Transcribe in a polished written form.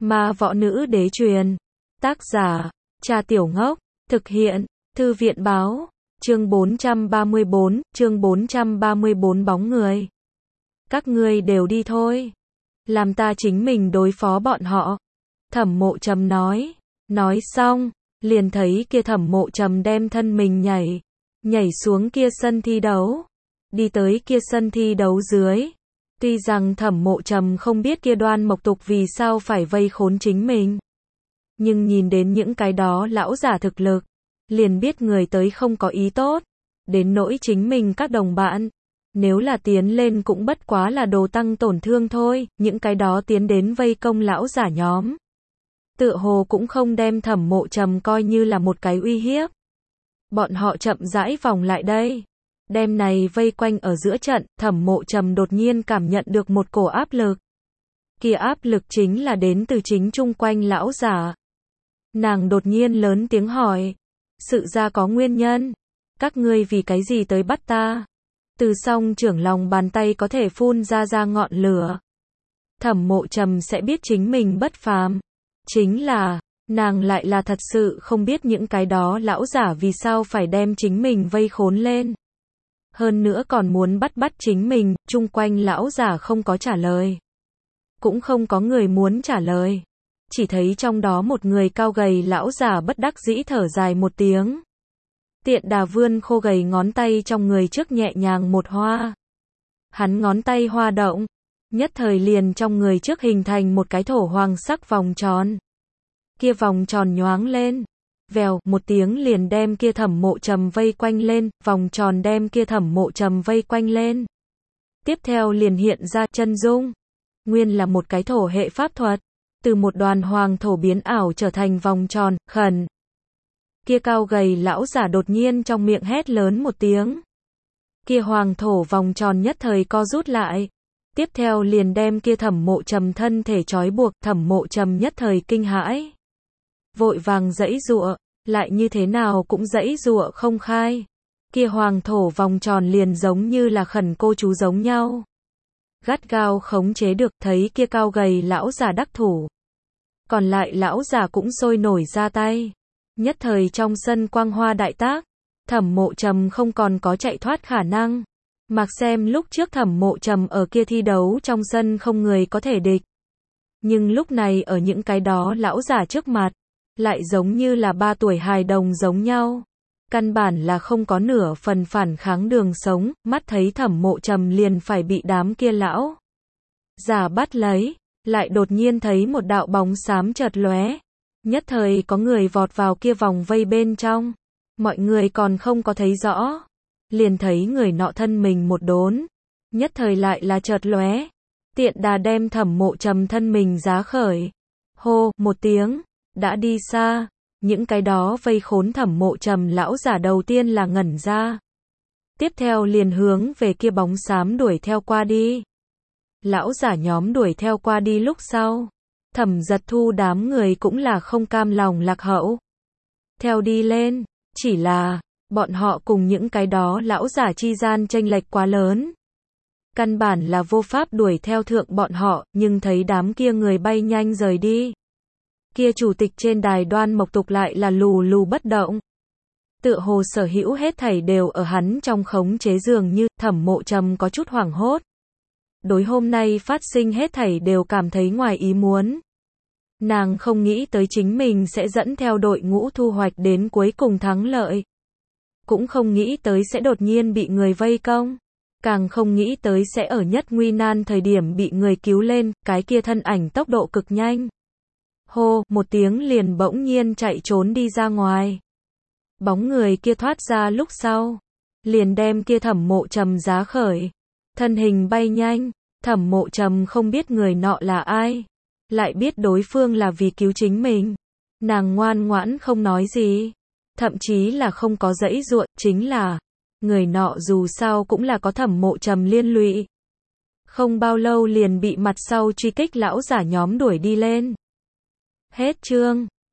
Ma võ nữ đế truyền. Tác giả, Trà Tiểu Ngốc. Thực hiện, Thư viện báo. Chương 434 bóng người. Các ngươi đều đi thôi. Làm ta chính mình đối phó bọn họ. Thẩm Mộ Trầm nói. Nói xong, liền thấy kia Thẩm Mộ Trầm đem thân mình nhảy xuống kia sân thi đấu. Đi tới kia sân thi đấu dưới. Tuy rằng Thẩm Mộ Trầm không biết kia Đoan Mộc Tục vì sao phải vây khốn chính mình. Nhưng nhìn đến những cái đó lão giả thực lực, liền biết người tới không có ý tốt. Đến nỗi chính mình các đồng bạn, nếu là tiến lên cũng bất quá là đồ tăng tổn thương thôi, những cái đó tiến đến vây công lão giả nhóm. Tựa hồ cũng không đem Thẩm Mộ Trầm coi như là một cái uy hiếp. Bọn họ chậm rãi vòng lại đây. Đem này vây quanh ở giữa trận, Thẩm Mộ Trầm đột nhiên cảm nhận được một cổ áp lực. Kia áp lực chính là đến từ chính chung quanh lão giả. Nàng đột nhiên lớn tiếng hỏi. Sự ra có nguyên nhân. Các ngươi vì cái gì tới bắt ta? Từ song trưởng lòng bàn tay có thể phun ra ngọn lửa. Thẩm Mộ Trầm sẽ biết chính mình bất phàm. Chính là, nàng lại là thật sự không biết những cái đó lão giả vì sao phải đem chính mình vây khốn lên. Hơn nữa còn muốn bắt chính mình, chung quanh lão giả không có trả lời. Cũng không có người muốn trả lời. Chỉ thấy trong đó một người cao gầy lão giả bất đắc dĩ thở dài một tiếng. Tiện Đà vươn khô gầy ngón tay trong người trước nhẹ nhàng một hoa. Hắn ngón tay hoa động, nhất thời liền trong người trước hình thành một cái thổ hoàng sắc vòng tròn. Kia vòng tròn nhoáng lên, vèo, một tiếng liền đem kia Thẩm Mộ Trầm vây quanh lên, vòng tròn đem kia Thẩm Mộ Trầm vây quanh lên. Tiếp theo liền hiện ra chân dung, nguyên là một cái thổ hệ pháp thuật, từ một đoàn hoàng thổ biến ảo trở thành vòng tròn, khẩn. Kia cao gầy lão giả đột nhiên trong miệng hét lớn một tiếng. Kia hoàng thổ vòng tròn nhất thời co rút lại. Tiếp theo liền đem kia Thẩm Mộ Trầm thân thể trói buộc, Thẩm Mộ Trầm nhất thời kinh hãi. Vội vàng giãy giụa, lại như thế nào cũng giãy giụa không khai. Kia hoàng thổ vòng tròn liền giống như là khẩn cô chú giống nhau. Gắt gao khống chế được, thấy kia cao gầy lão giả đắc thủ. Còn lại lão giả cũng sôi nổi ra tay. Nhất thời trong sân quang hoa đại tác, Thẩm Mộ Trầm không còn có chạy thoát khả năng. Mặc xem lúc trước Thẩm Mộ Trầm ở kia thi đấu trong sân không người có thể địch. Nhưng lúc này ở những cái đó lão giả trước mặt, lại giống như là 3 tuổi hài đồng giống nhau. Căn bản là không có nửa phần phản kháng đường sống, mắt thấy Thẩm Mộ Trầm liền phải bị đám kia lão giả bắt lấy, lại đột nhiên thấy một đạo bóng xám chợt lóe. Nhất thời có người vọt vào kia vòng vây bên trong. Mọi người còn không có thấy rõ. Liền thấy người nọ thân mình một đốn. Nhất thời lại là chợt lóe. Tiện Đà đem Thẩm Mộ Trầm thân mình giá khởi. Hô, một tiếng, đã đi xa. Những cái đó vây khốn Thẩm Mộ Trầm lão giả đầu tiên là ngẩn ra. Tiếp theo liền hướng về kia bóng xám đuổi theo qua đi. Lão giả nhóm đuổi theo qua đi lúc sau. Thẩm Giật Thu đám người cũng là không cam lòng lạc hậu. Theo đi lên, chỉ là, bọn họ cùng những cái đó lão giả chi gian chênh lệch quá lớn. Căn bản là vô pháp đuổi theo thượng bọn họ, nhưng thấy đám kia người bay nhanh rời đi. Kia chủ tịch trên đài Đoan Mộc Tục lại là lù lù bất động. Tựa hồ sở hữu hết thảy đều ở hắn trong khống chế, dường như Thẩm Mộ Trầm có chút hoảng hốt. Đối hôm nay phát sinh hết thảy đều cảm thấy ngoài ý muốn. Nàng không nghĩ tới chính mình sẽ dẫn theo đội ngũ thu hoạch đến cuối cùng thắng lợi. Cũng không nghĩ tới sẽ đột nhiên bị người vây công. Càng không nghĩ tới sẽ ở nhất nguy nan thời điểm bị người cứu lên, cái kia thân ảnh tốc độ cực nhanh. Hô, một tiếng liền bỗng nhiên chạy trốn đi ra ngoài. Bóng người kia thoát ra lúc sau. Liền đem kia Thẩm Mộ Trầm giá khởi. Thân hình bay nhanh, Thẩm Mộ Trầm không biết người nọ là ai. Lại biết đối phương là vì cứu chính mình. Nàng ngoan ngoãn không nói gì. Thậm chí là không có giãy giụa, chính là người nọ dù sao cũng là có Thẩm Mộ Trầm liên lụy. Không bao lâu liền bị mặt sau truy kích lão giả nhóm đuổi đi lên. Hết chương.